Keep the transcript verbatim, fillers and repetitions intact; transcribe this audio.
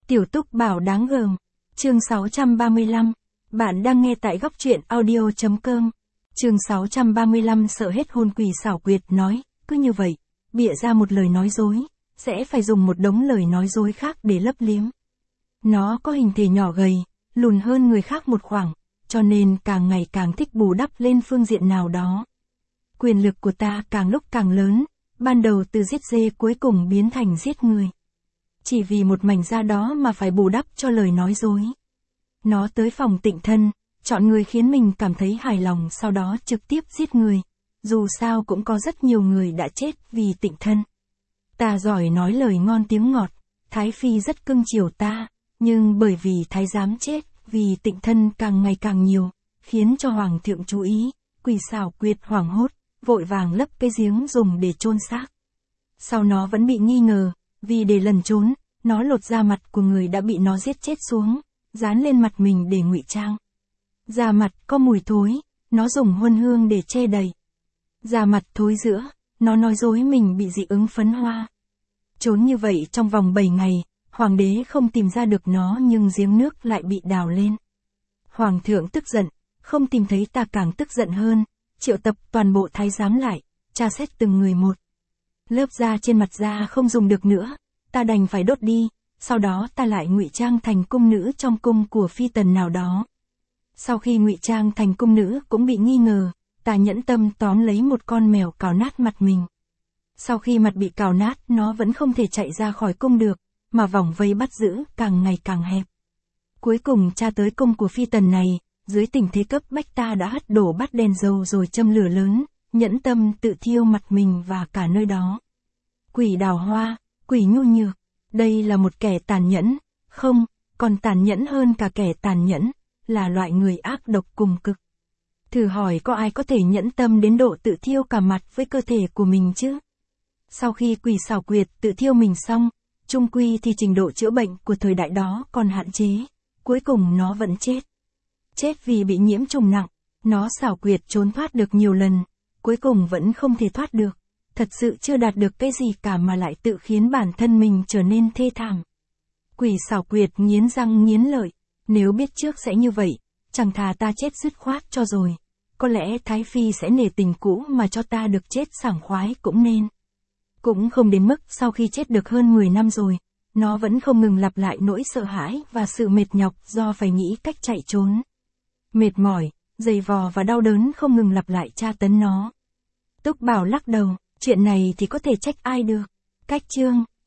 Tiểu Túc Bảo đáng gờm. Chương sáu trăm ba mươi lăm. Bạn đang nghe tại góc truyện audio chấm com. Chương sáu trăm ba mươi lăm sợ hết hồn. Quỷ xảo quyệt nói, cứ như vậy, bịa ra một lời nói dối, sẽ phải dùng một đống lời nói dối khác để lấp liếm. Nó có hình thể nhỏ gầy, lùn hơn người khác một khoảng, cho nên càng ngày càng thích bù đắp lên phương diện nào đó. Quyền lực của ta càng lúc càng lớn, ban đầu từ giết dê cuối cùng biến thành giết người. Chỉ vì một mảnh da đó mà phải bù đắp cho lời nói dối. Nó tới phòng Tịnh Thân, chọn người khiến mình cảm thấy hài lòng, sau đó trực tiếp giết người. Dù sao cũng có rất nhiều người đã chết vì Tịnh Thân. Ta giỏi nói lời ngon tiếng ngọt, Thái Phi rất cưng chiều ta, nhưng bởi vì Thái giám chết vì Tịnh Thân càng ngày càng nhiều, khiến cho Hoàng thượng chú ý, quỷ xảo quyệt hoảng hốt, vội vàng lấp cái giếng dùng để chôn xác. Sau nó vẫn bị nghi ngờ, vì để lẩn trốn, nó lột da mặt của người đã bị nó giết chết xuống, dán lên mặt mình để ngụy trang. Da mặt có mùi thối, nó dùng huân hương để che đầy. Da mặt thối rữa, nó nói dối mình bị dị ứng phấn hoa. Trốn như vậy trong vòng bảy ngày, hoàng đế không tìm ra được nó nhưng giếng nước lại bị đào lên. Hoàng thượng tức giận, không tìm thấy ta càng tức giận hơn, triệu tập toàn bộ thái giám lại, tra xét từng người một. Lớp da trên mặt da không dùng được nữa, ta đành phải đốt đi, sau đó ta lại ngụy trang thành cung nữ trong cung của phi tần nào đó. Sau khi ngụy trang thành cung nữ cũng bị nghi ngờ, ta nhẫn tâm tóm lấy một con mèo cào nát mặt mình. Sau khi mặt bị cào nát nó vẫn không thể chạy ra khỏi cung được, mà vòng vây bắt giữ càng ngày càng hẹp. Cuối cùng tra tới cung của phi tần này, dưới tình thế cấp bách ta đã hất đổ bát đèn dầu rồi châm lửa lớn, nhẫn tâm tự thiêu mặt mình và cả nơi đó. Quỷ Đào Hoa, quỷ nhu nhược, đây là một kẻ tàn nhẫn, không, còn tàn nhẫn hơn cả kẻ tàn nhẫn, là loại người ác độc cùng cực. Thử hỏi có ai có thể nhẫn tâm đến độ tự thiêu cả mặt với cơ thể của mình chứ? Sau khi quỷ xảo quyệt tự thiêu mình xong, chung quy thì trình độ chữa bệnh của thời đại đó còn hạn chế, cuối cùng nó vẫn chết. Chết vì bị nhiễm trùng nặng, nó xảo quyệt trốn thoát được nhiều lần, cuối cùng vẫn không thể thoát được. Thật sự chưa đạt được cái gì cả mà lại tự khiến bản thân mình trở nên thê thảm. Quỷ xảo quyệt nghiến răng nghiến lợi, nếu biết trước sẽ như vậy, chẳng thà ta chết dứt khoát cho rồi. Có lẽ Thái Phi sẽ nể tình cũ mà cho ta được chết sảng khoái cũng nên. Cũng không đến mức sau khi chết được hơn mười năm rồi, nó vẫn không ngừng lặp lại nỗi sợ hãi và sự mệt nhọc do phải nghĩ cách chạy trốn. Mệt mỏi, dày vò và đau đớn không ngừng lặp lại tra tấn nó. Túc Bảo lắc đầu, chuyện này thì có thể trách ai được. Cách chương,